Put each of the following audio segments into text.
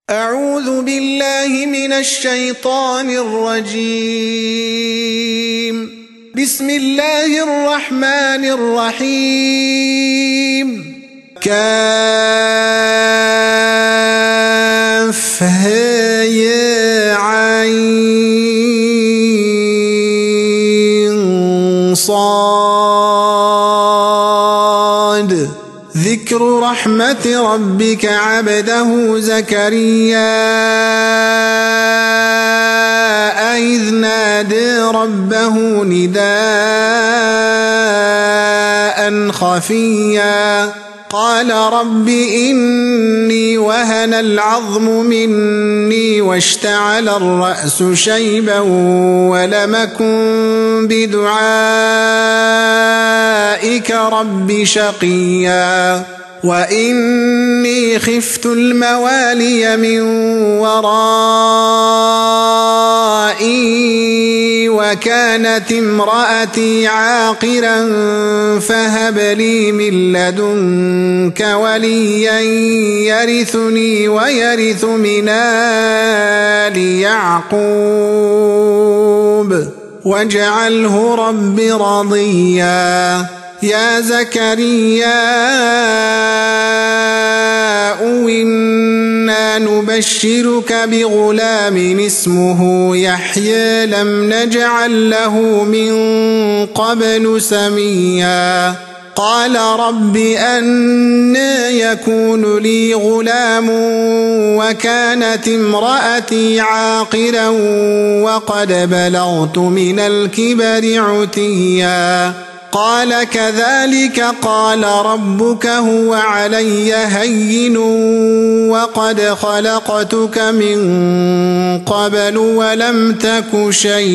أعوذ بالله من الشيطان الرجيم. بسم الله الرحمن الرحيم. كافها يا عين صاد. ذكر رحمة ربك عبده زكريا إذ نادى ربه نداء خفيا قال رب إني وهن العظم مني واشتعل الرأس شيبا ولم أكن بدعائك رب شقيا وإني خفت الموالي من ورائي وكانت امرأتي عاقرا فهب لي من لدنك وليا يرثني ويرث من آل يعقوب واجعله رب رضيا. يا زكريا إنا نبشرك بغلام اسمه يحيى لم نجعل له من قبل سميا قال رب أنى يكون لي غلام وكانت امرأتي عاقرا وقد بلغت من الكبر عتيا قال كذلك قال ربك هو علي هين وقد خلقتك من قبل ولم تك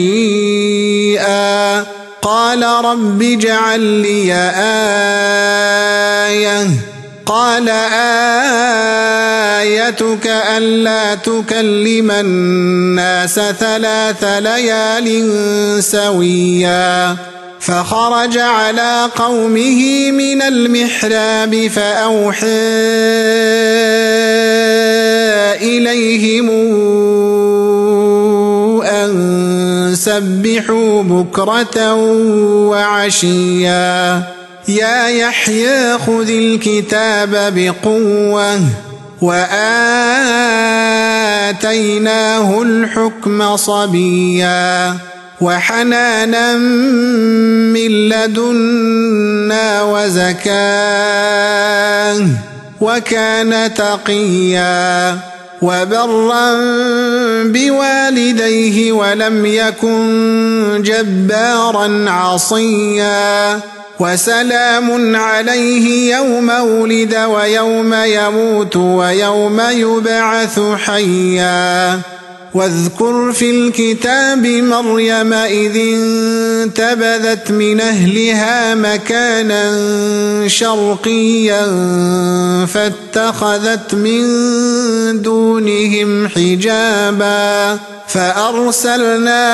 شيئا قال رب اجعل لي آية قال آيتك ألا تكلم الناس 3 ليال سويا فخرج على قومه من المحراب فأوحى إليهم أن سبحوا بكرة وعشيا يا يحيى خذ الكتاب بقوة وآتيناه الحكم صبيا وحنانا من لدنا وزكاة وكان تقيا وبرا بوالديه ولم يكن جبارا عصيا وسلام عليه يوم ولد ويوم يموت ويوم يبعث حيا واذكر في الكتاب مريم إذ انتبذت من أهلها مكانا شرقيا فاتخذت من دونهم حجابا فأرسلنا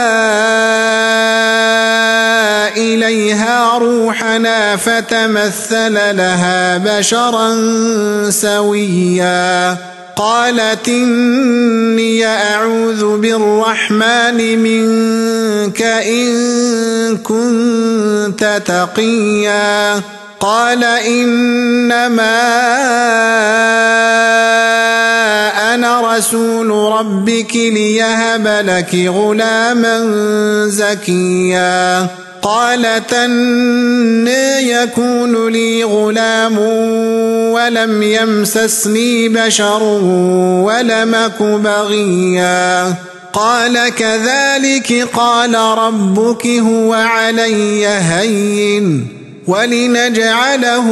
إليها روحنا فتمثل لها بشرا سويا قالت إني أعوذ بالرحمن منك إن كنت تقيا قال إنما أنا رسول ربك ليهب لك غلاما زكيا قالت أنى يكون لي غلام ولم يمسسني بشر ولم أك بغيا قال كذلك قال ربك هو علي هين ولنجعله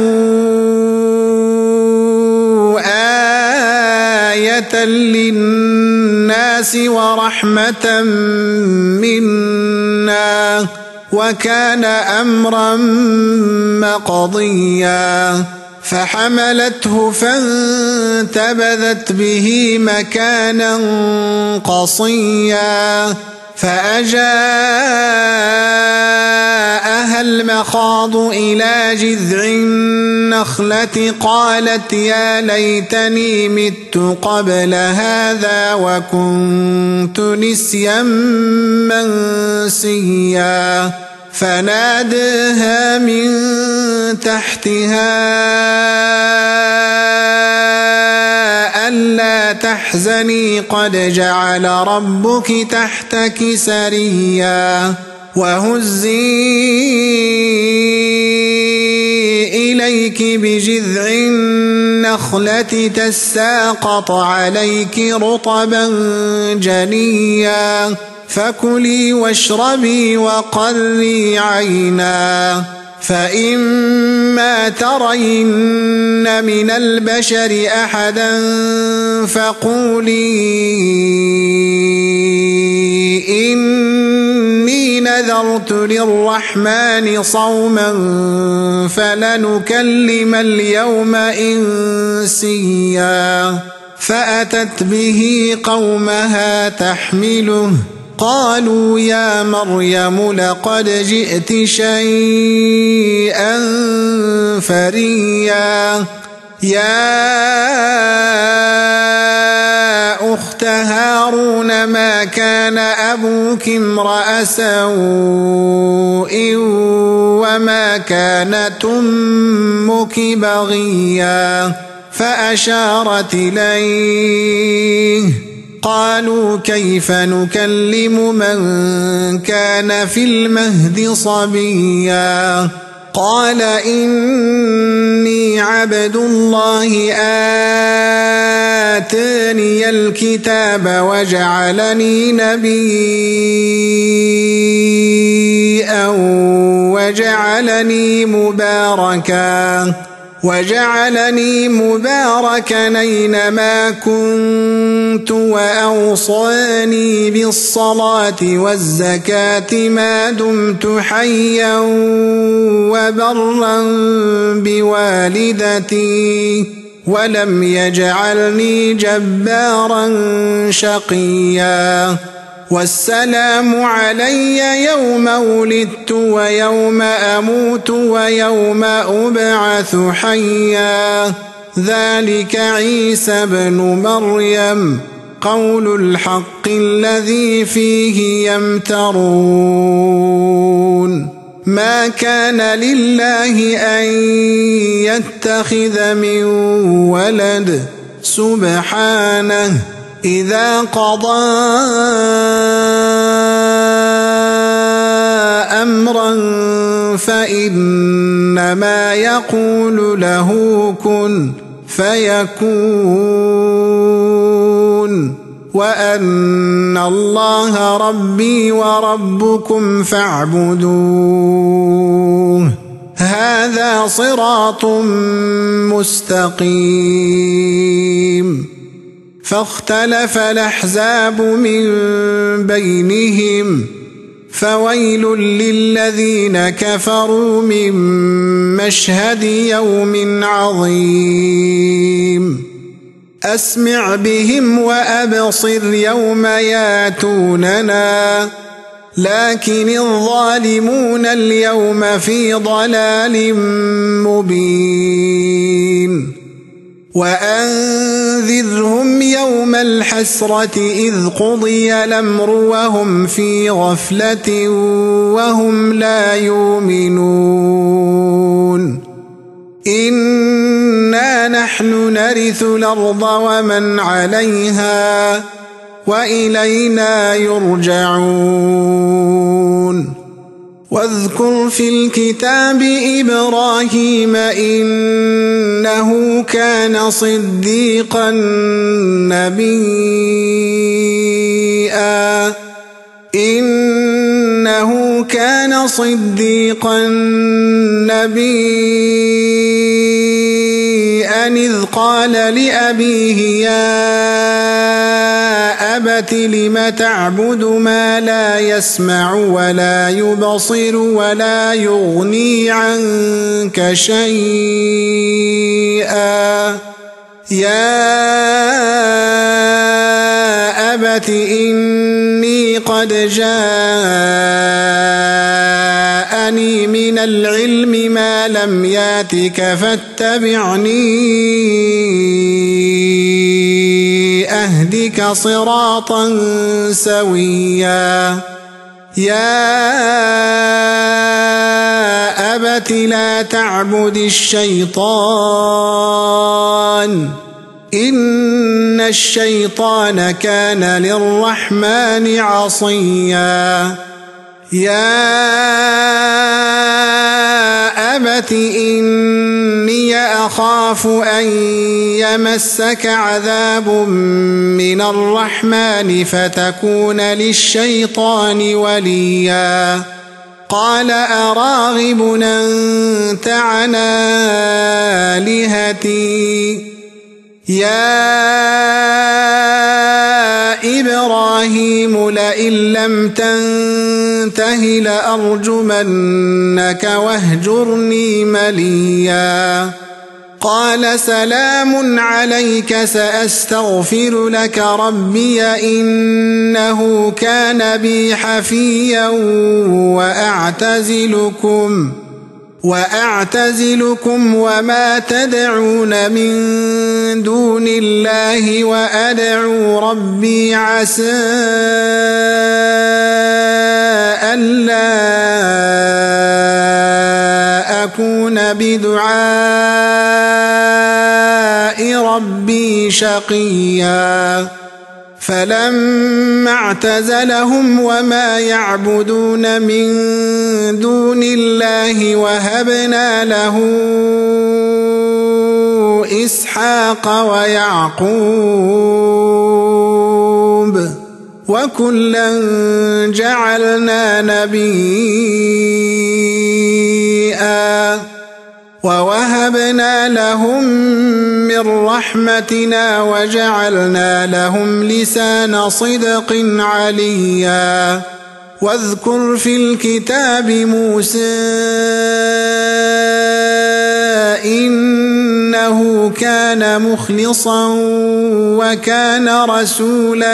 آية للناس ورحمة منا وكان أمرا مقضيا فحملته فانتبذت به مكانا قصيا فأجاءها المخاض إلى جذع النخلة قالت يا ليتني مت قبل هذا وكنت نسيا منسيا فناداها من تحتها ألا تحزني قد جعل ربك تحتك سريا وهزي إليك بجذع النخلة تساقط عليك رطبا جنيا فكلي واشربي وقري عينا فإما ترين من البشر أحدا فقولي إني نذرت للرحمن صوما فلنكلم اليوم إنسيا فأتت به قومها تحمله قالوا يا مريم لقد جئت شيئا فريا يا أخت هارون ما كان أبوك امرأ سوء وما كانت أمك بغيا فأشارت إليه قالوا كيف نكلم من كان في المهد صبيا قال إني عبد الله آتاني الكتاب وجعلني نبيا وجعلني مباركا أينما كنت وأوصاني بالصلاة والزكاة ما دمت حيا وبرا بوالدتي ولم يجعلني جبارا شقيا والسلام علي يوم ولدت ويوم أموت ويوم أبعث حيا ذلك عيسى بن مريم قول الحق الذي فيه يمترون ما كان لله أن يتخذ من ولد سبحانه إذا قضى أمرا فإنما يقول له كن فيكون وأن الله ربي وربكم فاعبدوه هذا صراط مستقيم فاختلف الأحزاب من بينهم فويل للذين كفروا من مشهد يوم عظيم أسمع بهم وأبصر يوم ياتوننا لكن الظالمون اليوم في ضلال مبين وأنذرهم يوم الحسرة إذ قضي الأمر وهم في غفلة وهم لا يؤمنون إنا نحن نرث الأرض ومن عليها وإلينا يرجعون واذكر في الكتاب إبراهيم إنه كان صديقا نبيا إذ قال لأبيه يا أبت لم تعبد ما لا يسمع ولا يبصر ولا يغني عنك شيئا يا أبت إني قد جاءني من العلم ما لم ياتك فاتبعني أهدك صراطا سويا يا أبت لا تعبد الشيطان إن الشيطان كان للرحمن عصيا يا أبت إني أخاف أن يمسك عذاب من الرحمن فتكون للشيطان وليا قال أراغب أنت عن آلهتي يا إبراهيم لئن لم تنته لأرجمنك واهجرني مليا قال سلام عليك سأستغفر لك ربي إنه كان بي حفيا وأعتزلكم وما تدعون من دون الله وأدعو ربي عسى ألا أكون بدعاء ربي شقيا فلما اعتزلهم وما يعبدون من دون الله وهبنا له إسحاق ويعقوب وكلا جعلنا نبيا ووهبنا لهم من رحمتنا وجعلنا لهم لسان صدق عليا واذكر في الكتاب موسى إنه كان مخلصا وكان رسولا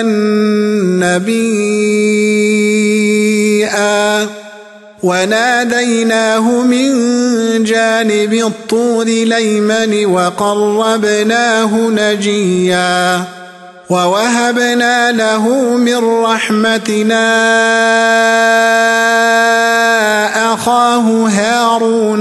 نبيا وناديناه من جانب الطور الأيمن وقربناه نجيا ووهبنا له من رحمتنا أخاه هارون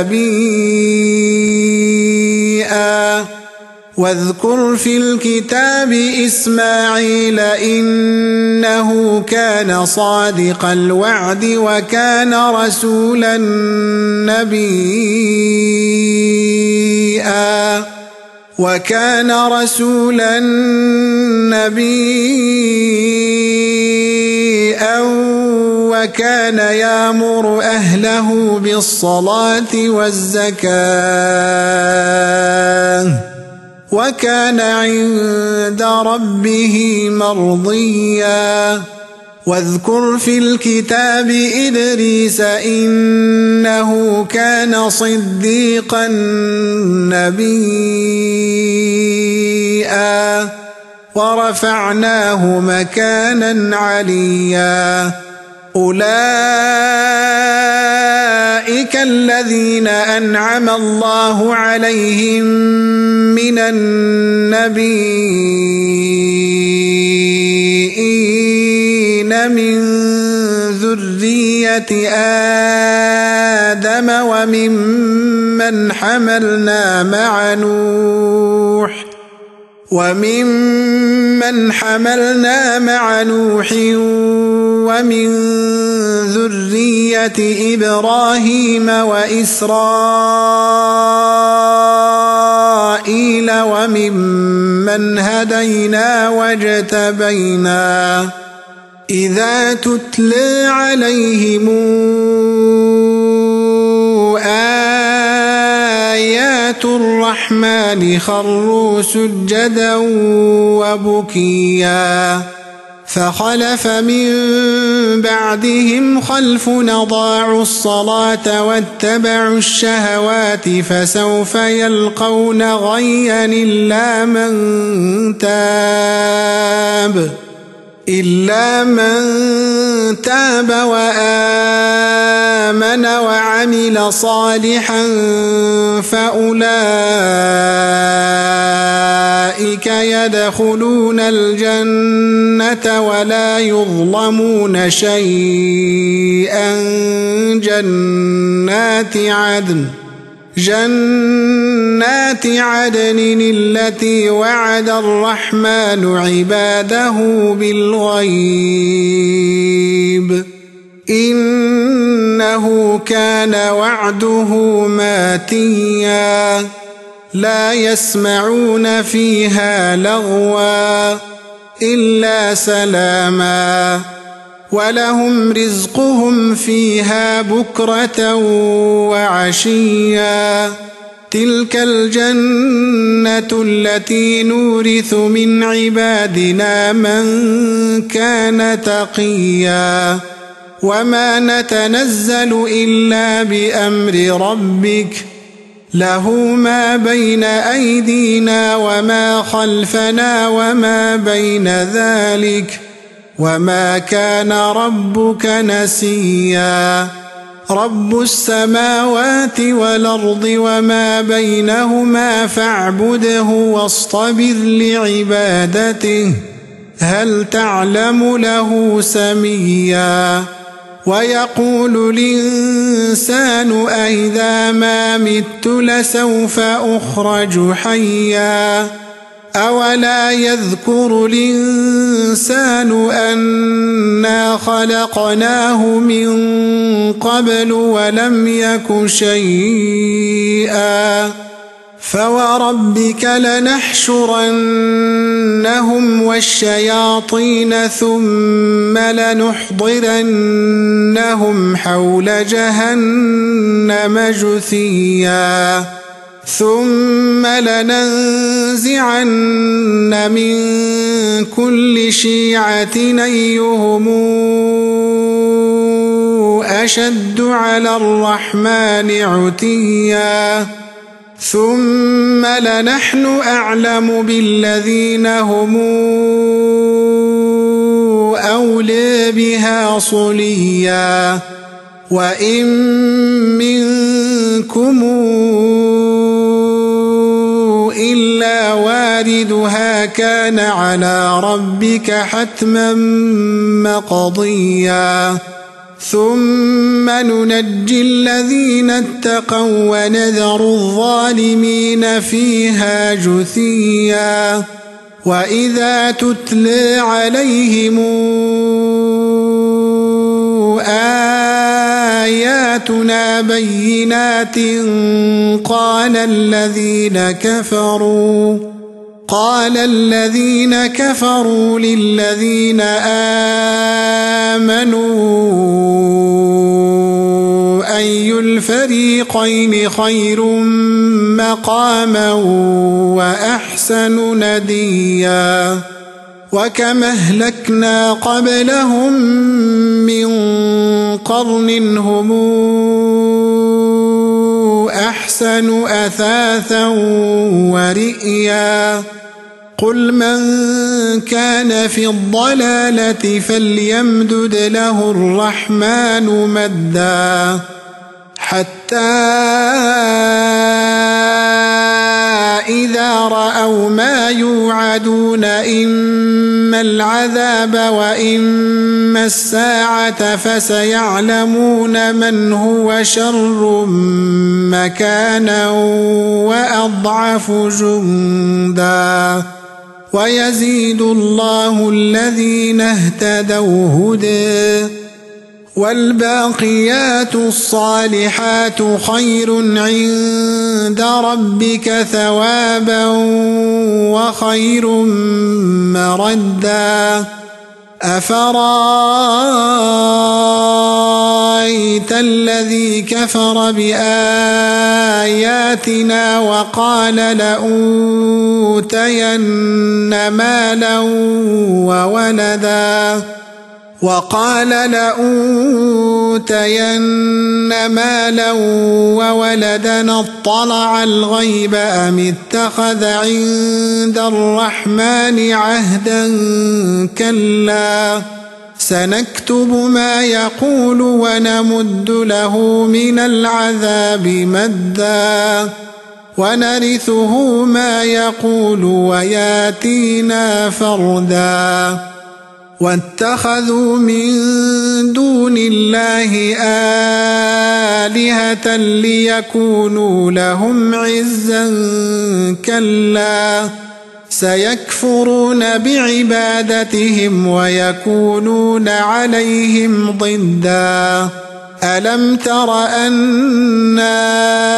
نبيا واذكر في الكتاب إسماعيل إنه كان صادق الوعد وكان رسولا نبيا وكان يأمر أهله بالصلاة والزكاة وكان عند ربه مرضيا واذكر في الكتاب إدريس إنه كان صديقا نبيا ورفعناه مكانا عليا أولئك الذين أنعم الله عليهم من النبيين من ذرية آدم وممن حملنا مع نوح ومن ذرية إبراهيم وإسرائيل وممن هدينا واجتبينا إذا تتلى عليهم آيات الرحمن خروا سجدا وبكيا فخلف من بعدهم خلف أضاعوا الصلاة واتبعوا الشهوات فسوف يلقون غيا إلا من تاب إلا من تاب وآمن وعمل صالحا فأولئك يدخلون الجنة ولا يظلمون شيئا. جنات عدن التي وعد الرحمن عباده بالغيب إنه كان وعده ماتيا. لا يسمعون فيها لغوا إلا سلاما ولهم رزقهم فيها بكرة وعشيا. تلك الجنة التي نورث من عبادنا من كان تقيا. وما نتنزل إلا بأمر ربك له ما بين أيدينا وما خلفنا وما بين ذلك وما كان ربك نسيا. رب السماوات والأرض وما بينهما فاعبده واصطبر لعبادته هل تعلم له سميا. ويقول الإنسان أإذا ما مت لسوف أخرج حيا. أولا يذكر الإنسان أنا خلقناه من قبل ولم يك شيئا. فوربك لنحشرنهم والشياطين ثم لنحضرنهم حول جهنم جثيا. ثم لننزعن من كل شيعة أيهم أشد على الرحمن عتيا. ثم لنحن أعلم بالذين هم أولى بها صليا. وإن منكم إلا واردها كان على ربك حتما مقضيا. ثم ننجي الذين اتقوا ونذر الظالمين فيها جثيا. وإذا تتلى عليهم آياتنا بينات قال الذين كفروا للذين آمنوا أي الفريقين خير مقاما وأحسن نديا. وكم أهلكنا قبلهم من قرن هم أحسن أثاثا ورئيا. قل من كان في الضلالة فليمدد له الرحمن مدا حتى إذا رأوا ما يوعدون إما العذاب وإما الساعة فسيعلمون من هو شر مكانا وأضعف جندا. ويزيد الله الذين اهتدوا هدى والباقيات الصالحات خير عند ربك ثوابا وخير مردا. أفرأيت الذي كفر بآياتنا وقال لأوتين مالا وولدا وقال لأوتين مالا وولدا اطلع الغيب أم اتخذ عند الرحمن عهدا كلا سنكتب ما يقول ونمد له من العذاب مدا ونرثه ما يقول وياتينا فردا واتخذوا من دون الله آلهة ليكونوا لهم عزا كلا سيكفرون بعبادتهم ويكونون عليهم ضدا ألم تر أنا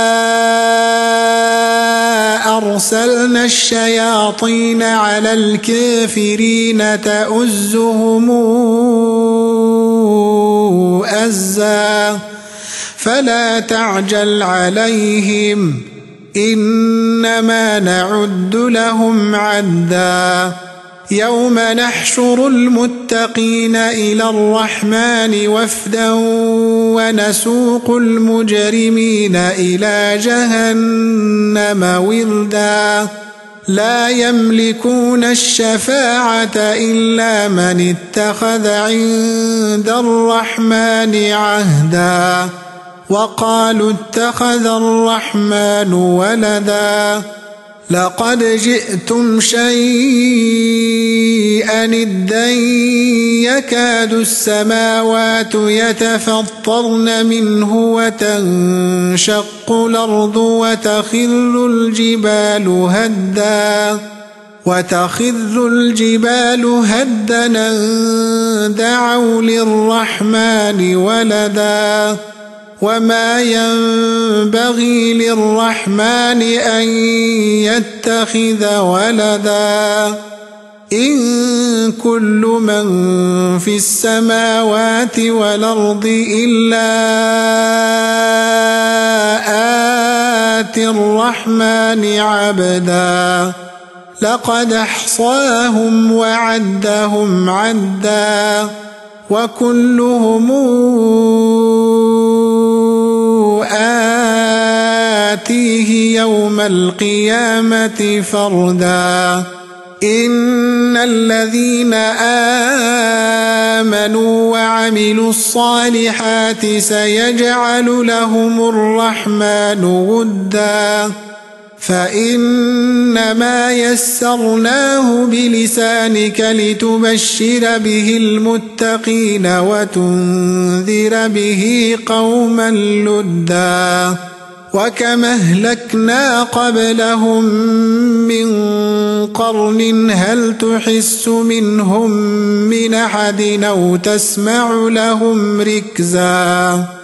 أرسلنا الشياطين على الكافرين تؤزهم أزا فلا تعجل عليهم إنما نعد لهم عدا يوم نحشر المتقين إلى الرحمن وفدا ونسوق المجرمين إلى جهنم وردا لا يملكون الشفاعة إلا من اتخذ عند الرحمن عهدا وقالوا اتخذ الرحمن ولدا لقد جئتم شيئا إدا يكاد السماوات يتفطرن منه وتنشق الأرض وتخر الجبال هدا دعوا للرحمن ولدا وما ينبغي للرحمن أن يتخذ ولدا إن كل من في السماوات والأرض إلا آتي الرحمن عبدا لقد أحصاهم وعدهم عدا وكلهم آتيه يوم القيامة فردا إن الذين آمنوا وعملوا الصالحات سيجعل لهم الرحمن ودا فإنما يسرناه بلسانك لتبشر به المتقين وتنذر به قوما لدا وكما أهلكنا قبلهم من قرن هل تحس منهم من أحد أو تسمع لهم ركزا